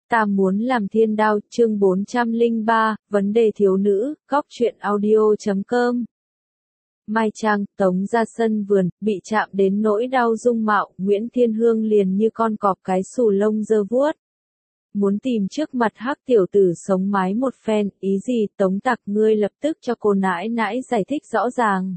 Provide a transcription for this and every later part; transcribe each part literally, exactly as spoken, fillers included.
Ta muốn làm thiên đao, chương bốn trăm lẻ ba, vấn đề thiếu nữ, góc truyện audio chấm com. Mai Trang, Tống ra sân vườn, bị chạm đến nỗi đau dung mạo, Nguyễn Thiên Hương liền như con cọp cái xù lông dơ vuốt. Muốn tìm trước mặt hắc tiểu tử sống mái một phen, ý gì Tống Tặc ngươi lập tức cho cô nãi nãi giải thích rõ ràng.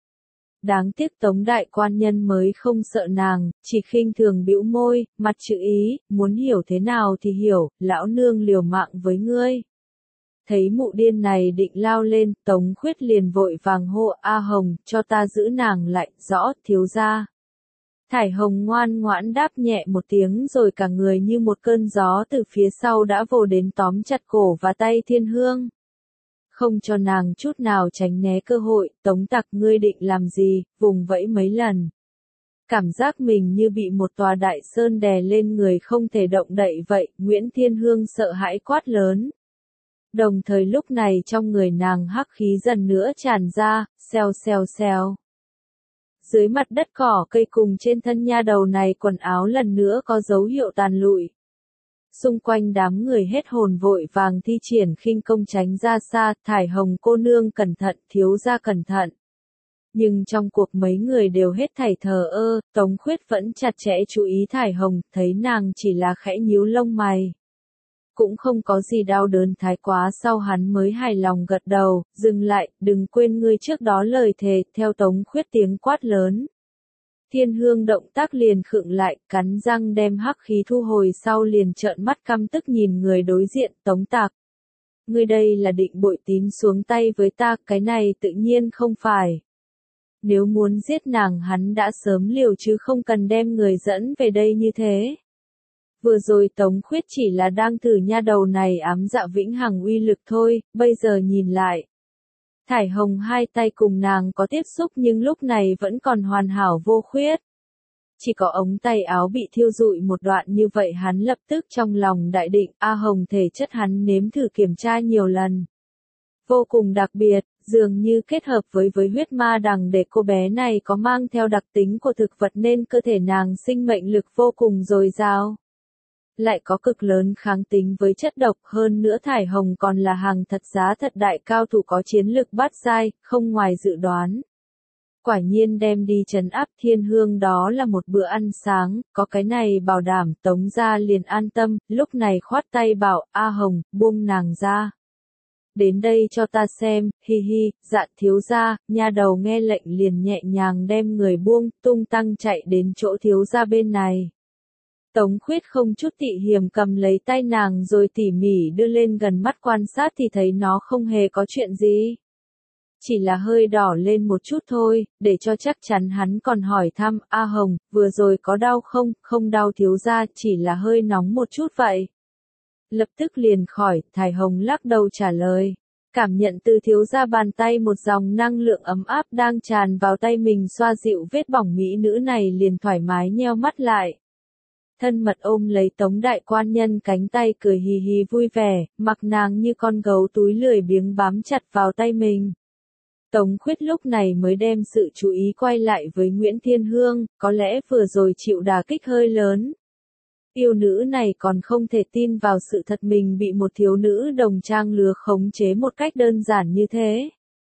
Đáng tiếc Tống đại quan nhân mới không sợ nàng, chỉ khinh thường bĩu môi, mặt chữ ý, muốn hiểu thế nào thì hiểu, lão nương liều mạng với ngươi. Thấy mụ điên này định lao lên, Tống Khuyết liền vội vàng hô A Hồng, cho ta giữ nàng lại, rõ, thiếu gia. Thải Hồng ngoan ngoãn đáp nhẹ một tiếng rồi cả người như một cơn gió từ phía sau đã vồ đến tóm chặt cổ và tay Thiên Hương. Không cho nàng chút nào tránh né cơ hội, Tống Tặc ngươi định làm gì, vùng vẫy mấy lần. Cảm giác mình như bị một tòa đại sơn đè lên người không thể động đậy vậy, Nguyễn Thiên Hương sợ hãi quát lớn. Đồng thời lúc này trong người nàng hắc khí dần nữa tràn ra, xèo xèo xèo. Dưới mặt đất cỏ cây cùng trên thân nha đầu này quần áo lần nữa có dấu hiệu tàn lụi. Xung quanh đám người hết hồn vội vàng thi triển khinh công tránh ra xa, Thải Hồng cô nương cẩn thận, thiếu gia cẩn thận. Nhưng trong cuộc mấy người đều hết thảy thờ ơ, Tống Khuyết vẫn chặt chẽ chú ý Thải Hồng, thấy nàng chỉ là khẽ nhíu lông mày. Cũng không có gì đau đớn thái quá, sau hắn mới hài lòng gật đầu, dừng lại, đừng quên ngươi trước đó lời thề, theo Tống Khuyết tiếng quát lớn. Thiên Hương động tác liền khựng lại, cắn răng đem hắc khí thu hồi sau liền trợn mắt căm tức nhìn người đối diện, Tống Tặc. Ngươi đây là định bội tín xuống tay với ta, cái này tự nhiên không phải. Nếu muốn giết nàng hắn đã sớm liều chứ không cần đem người dẫn về đây như thế. Vừa rồi Tống Khuyết chỉ là đang thử nha đầu này ám dạ vĩnh hằng uy lực thôi, bây giờ nhìn lại. Thải Hồng hai tay cùng nàng có tiếp xúc nhưng lúc này vẫn còn hoàn hảo vô khuyết. Chỉ có ống tay áo bị thiêu rụi một đoạn như vậy hắn lập tức trong lòng đại định, A Hồng thể chất hắn nếm thử kiểm tra nhiều lần. Vô cùng đặc biệt, dường như kết hợp với với huyết ma đằng để cô bé này có mang theo đặc tính của thực vật nên cơ thể nàng sinh mệnh lực vô cùng dồi dào. Lại có cực lớn kháng tính với chất độc, hơn nữa Thải Hồng còn là hàng thật giá thật đại cao thủ có chiến lực bát giai, không ngoài dự đoán. Quả nhiên đem đi trấn áp Thiên Hương đó là một bữa ăn sáng, có cái này bảo đảm Tống gia liền an tâm, lúc này khoát tay bảo, A Hồng, buông nàng ra. Đến đây cho ta xem, hi hi, dạ thiếu gia, nha đầu nghe lệnh liền nhẹ nhàng đem người buông, tung tăng chạy đến chỗ thiếu gia bên này. Tống Khuyết không chút tị hiềm cầm lấy tay nàng rồi tỉ mỉ đưa lên gần mắt quan sát thì thấy nó không hề có chuyện gì. Chỉ là hơi đỏ lên một chút thôi, để cho chắc chắn hắn còn hỏi thăm, A Hồng, vừa rồi có đau không, không đau thiếu gia, chỉ là hơi nóng một chút vậy. Lập tức liền khỏi, Thải Hồng lắc đầu trả lời. Cảm nhận từ thiếu gia bàn tay một dòng năng lượng ấm áp đang tràn vào tay mình xoa dịu vết bỏng mỹ nữ này liền thoải mái nheo mắt lại. Thân mật ôm lấy Tống đại quan nhân cánh tay cười hì hì vui vẻ, mặc nàng như con gấu túi lười biếng bám chặt vào tay mình. Tống Khuyết lúc này mới đem sự chú ý quay lại với Nguyễn Thiên Hương, có lẽ vừa rồi chịu đả kích hơi lớn. Yêu nữ này còn không thể tin vào sự thật mình bị một thiếu nữ đồng trang lứa khống chế một cách đơn giản như thế.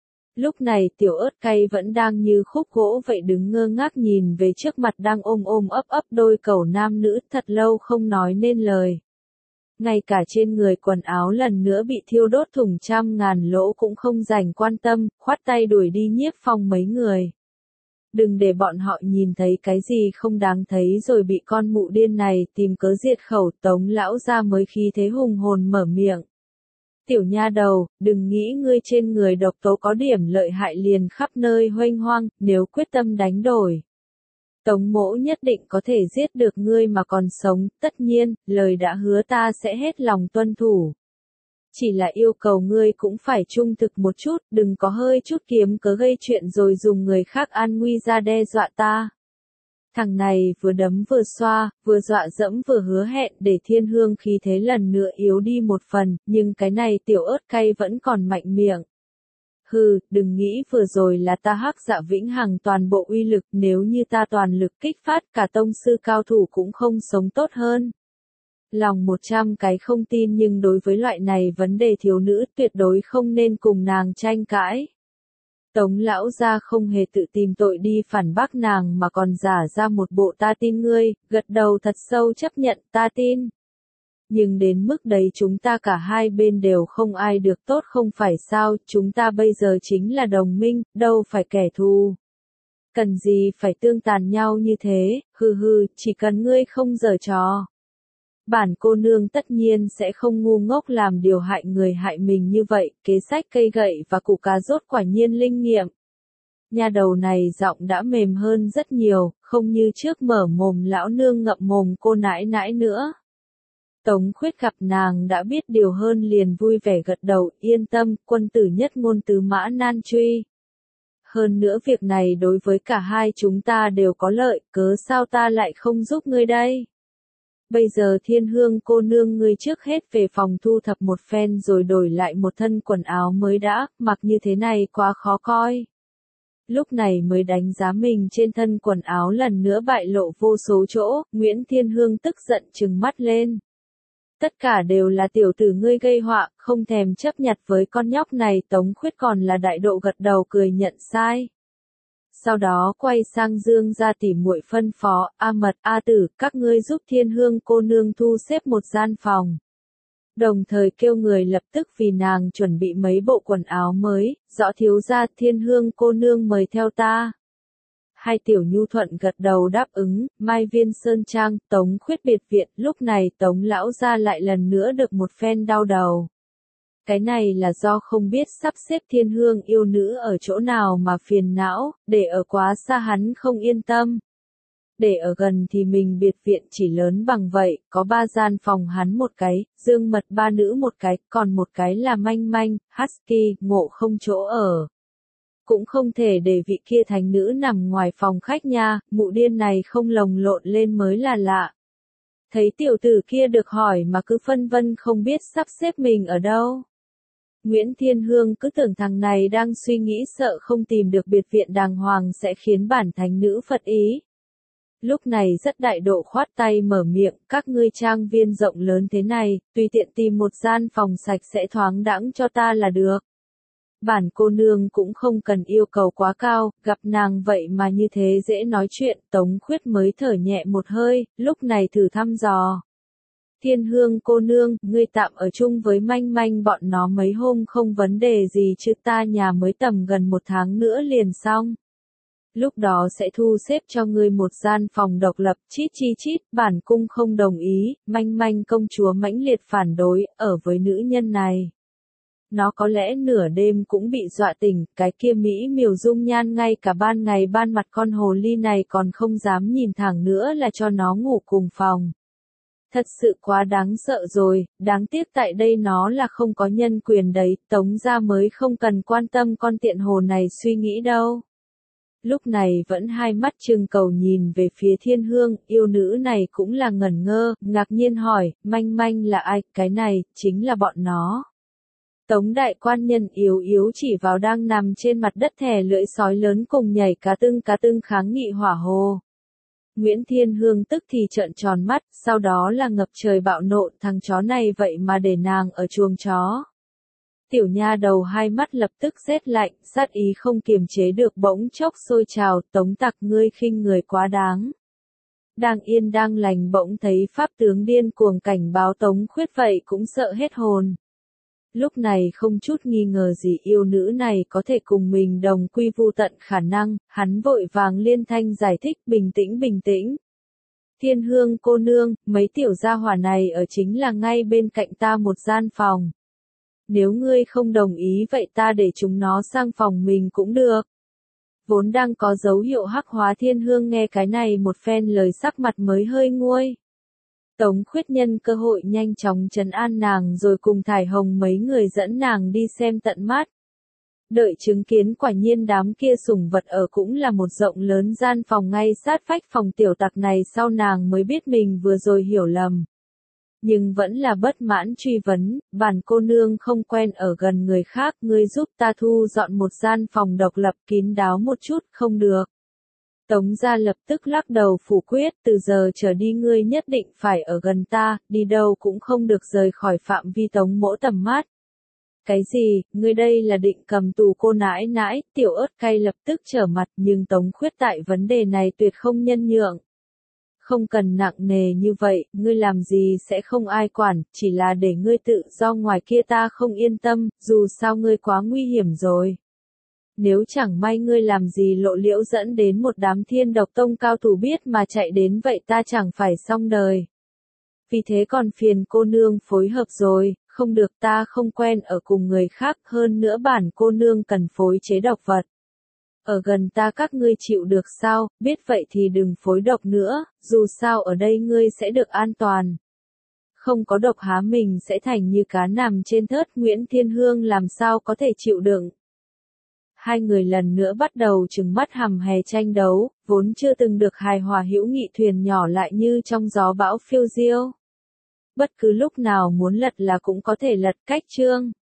Lúc này tiểu ớt cay vẫn đang như khúc gỗ vậy đứng ngơ ngác nhìn về trước mặt đang ôm ôm ấp ấp đôi cẩu nam nữ thật lâu không nói nên lời. Ngay cả trên người quần áo lần nữa bị thiêu đốt thủng trăm ngàn lỗ cũng không dành quan tâm, khoát tay đuổi đi Nhiếp Phong mấy người. Đừng để bọn họ nhìn thấy cái gì không đáng thấy rồi bị con mụ điên này tìm cớ diệt khẩu. Tống lão ra mới khí thế hùng hồn mở miệng. Tiểu nha đầu, đừng nghĩ ngươi trên người độc tố có điểm lợi hại liền khắp nơi huênh hoang, nếu quyết tâm đánh đổi. Tống mỗ nhất định có thể giết được ngươi mà còn sống, tất nhiên, lời đã hứa ta sẽ hết lòng tuân thủ. Chỉ là yêu cầu ngươi cũng phải trung thực một chút, đừng có hơi chút kiếm cớ gây chuyện rồi dùng người khác an nguy ra đe dọa ta. Thằng này vừa đấm vừa xoa, vừa dọa dẫm vừa hứa hẹn để Thiên Hương khí thế lần nữa yếu đi một phần, nhưng cái này tiểu ớt cay vẫn còn mạnh miệng. Hừ, đừng nghĩ vừa rồi là ta hắc dạ vĩnh hằng toàn bộ uy lực, nếu như ta toàn lực kích phát cả tông sư cao thủ cũng không sống tốt hơn. Lòng một trăm cái không tin nhưng đối với loại này vấn đề thiếu nữ tuyệt đối không nên cùng nàng tranh cãi. Tống lão gia không hề tự tìm tội đi phản bác nàng mà còn giả ra một bộ ta tin ngươi, gật đầu thật sâu chấp nhận ta tin. Nhưng đến mức đấy chúng ta cả hai bên đều không ai được tốt không phải sao, chúng ta bây giờ chính là đồng minh, đâu phải kẻ thù. Cần gì phải tương tàn nhau như thế, hừ hừ, chỉ cần ngươi không giở trò. Bản cô nương tất nhiên sẽ không ngu ngốc làm điều hại người hại mình như vậy, kế sách cây gậy và củ cà rốt quả nhiên linh nghiệm. Nha đầu này giọng đã mềm hơn rất nhiều, không như trước mở mồm lão nương ngậm mồm cô nãi nãi nữa. Tống Khuyết gặp nàng đã biết điều hơn liền vui vẻ gật đầu, yên tâm, quân tử nhất ngôn tứ mã nan truy. Hơn nữa việc này đối với cả hai chúng ta đều có lợi, cớ sao ta lại không giúp ngươi đây? Bây giờ Thiên Hương cô nương ngươi trước hết về phòng thu thập một phen rồi đổi lại một thân quần áo mới đã, mặc như thế này quá khó coi. Lúc này mới đánh giá mình trên thân quần áo lần nữa bại lộ vô số chỗ, Nguyễn Thiên Hương tức giận trừng mắt lên. Tất cả đều là tiểu tử ngươi gây họa, không thèm chấp nhặt với con nhóc này. Tống Khuyết còn là đại độ gật đầu cười nhận sai. Sau đó quay sang Dương gia tỉ muội phân phó, A Mật, A Tử, các ngươi giúp Thiên Hương cô nương thu xếp một gian phòng. Đồng thời kêu người lập tức vì nàng chuẩn bị mấy bộ quần áo mới, rõ thiếu gia Thiên Hương cô nương mời theo ta. Hai tiểu nhu thuận gật đầu đáp ứng, Mai Viên Sơn Trang, Tống Khuyết biệt viện, lúc này Tống lão gia lại lần nữa được một phen đau đầu. Cái này là do không biết sắp xếp Thiên Hương yêu nữ ở chỗ nào mà phiền não, để ở quá xa hắn không yên tâm. Để ở gần thì mình biệt viện chỉ lớn bằng vậy, có ba gian phòng hắn một cái, Dương Mật ba nữ một cái, còn một cái là Manh Manh, Husky, Ngộ không chỗ ở. Cũng không thể để vị kia thánh nữ nằm ngoài phòng khách nha, mụ điên này không lồng lộn lên mới là lạ. Thấy tiểu tử kia được hỏi mà cứ phân vân không biết sắp xếp mình ở đâu. Nguyễn Thiên Hương cứ tưởng thằng này đang suy nghĩ sợ không tìm được biệt viện đàng hoàng sẽ khiến bản thánh nữ phật ý. Lúc này rất đại độ khoát tay mở miệng, các ngươi trang viên rộng lớn thế này, tùy tiện tìm một gian phòng sạch sẽ thoáng đãng cho ta là được. Bản cô nương cũng không cần yêu cầu quá cao, gặp nàng vậy mà như thế dễ nói chuyện, Tống Khuyết mới thở nhẹ một hơi, lúc này thử thăm dò. Thiên Hương cô nương, ngươi tạm ở chung với Manh Manh bọn nó mấy hôm không vấn đề gì chứ ta nhà mới tầm gần một tháng nữa liền xong. Lúc đó sẽ thu xếp cho ngươi một gian phòng độc lập, chít chi chít, bản cung không đồng ý, Manh Manh công chúa mãnh liệt phản đối, ở với nữ nhân này. Nó có lẽ nửa đêm cũng bị dọa tỉnh, cái kia Mỹ miều dung nhan ngay cả ban ngày ban mặt con hồ ly này còn không dám nhìn thẳng nữa là cho nó ngủ cùng phòng. Thật sự quá đáng sợ rồi, đáng tiếc tại đây nó là không có nhân quyền đấy, Tống gia mới không cần quan tâm con tiện hồ này suy nghĩ đâu. Lúc này vẫn hai mắt trừng cầu nhìn về phía Thiên Hương, yêu nữ này cũng là ngẩn ngơ, ngạc nhiên hỏi, Manh Manh là ai, cái này, chính là bọn nó. Tống đại quan nhân yếu yếu chỉ vào đang nằm trên mặt đất thè lưỡi sói lớn cùng nhảy cá tưng cá tưng kháng nghị hỏa hồ. Nguyễn Thiên Hương tức thì trợn tròn mắt, sau đó là ngập trời bạo nộ, thằng chó này vậy mà để nàng ở chuồng chó. Tiểu nha đầu hai mắt lập tức rét lạnh, sát ý không kiềm chế được bỗng chốc sôi trào, Tống tặc ngươi khinh người quá đáng. Đang yên đang lành bỗng thấy pháp tướng điên cuồng cảnh báo Tống Khuyết vậy cũng sợ hết hồn. Lúc này không chút nghi ngờ gì yêu nữ này có thể cùng mình đồng quy vu tận khả năng, hắn vội vàng liên thanh giải thích bình tĩnh bình tĩnh. Thiên Hương cô nương, mấy tiểu gia hỏa này ở chính là ngay bên cạnh ta một gian phòng. Nếu ngươi không đồng ý vậy ta để chúng nó sang phòng mình cũng được. Vốn đang có dấu hiệu hắc hóa Thiên Hương nghe cái này một phen lời sắc mặt mới hơi nguôi. Tống Khuyết nhân cơ hội nhanh chóng trấn an nàng rồi cùng Thải Hồng mấy người dẫn nàng đi xem tận mắt. Đợi chứng kiến quả nhiên đám kia sủng vật ở cũng là một rộng lớn gian phòng ngay sát vách phòng tiểu tặc này sau nàng mới biết mình vừa rồi hiểu lầm. Nhưng vẫn là bất mãn truy vấn, bản cô nương không quen ở gần người khác, ngươi giúp ta thu dọn một gian phòng độc lập kín đáo một chút không được. Tống gia lập tức lắc đầu phủ quyết, từ giờ trở đi ngươi nhất định phải ở gần ta, đi đâu cũng không được rời khỏi phạm vi Tống mỗ tầm mắt. Cái gì, ngươi đây là định cầm tù cô nãi nãi, tiểu ớt cay lập tức trở mặt, nhưng Tống Khuyết tại vấn đề này tuyệt không nhân nhượng. Không cần nặng nề như vậy, ngươi làm gì sẽ không ai quản, chỉ là để ngươi tự do ngoài kia ta không yên tâm, dù sao ngươi quá nguy hiểm rồi. Nếu chẳng may ngươi làm gì lộ liễu dẫn đến một đám Thiên Độc Tông cao thủ biết mà chạy đến vậy ta chẳng phải xong đời. Vì thế còn phiền cô nương phối hợp rồi, không được, ta không quen ở cùng người khác, hơn nữa bản cô nương cần phối chế độc vật. Ở gần ta các ngươi chịu được sao, biết vậy thì đừng phối độc nữa, dù sao ở đây ngươi sẽ được an toàn. Không có độc há mình sẽ thành như cá nằm trên thớt, Nguyễn Thiên Hương làm sao có thể chịu đựng. Hai người lần nữa bắt đầu trừng mắt hằm hè tranh đấu, vốn chưa từng được hài hòa hữu nghị thuyền nhỏ lại như trong gió bão phiêu diêu. Bất cứ lúc nào muốn lật là cũng có thể lật, cách chương.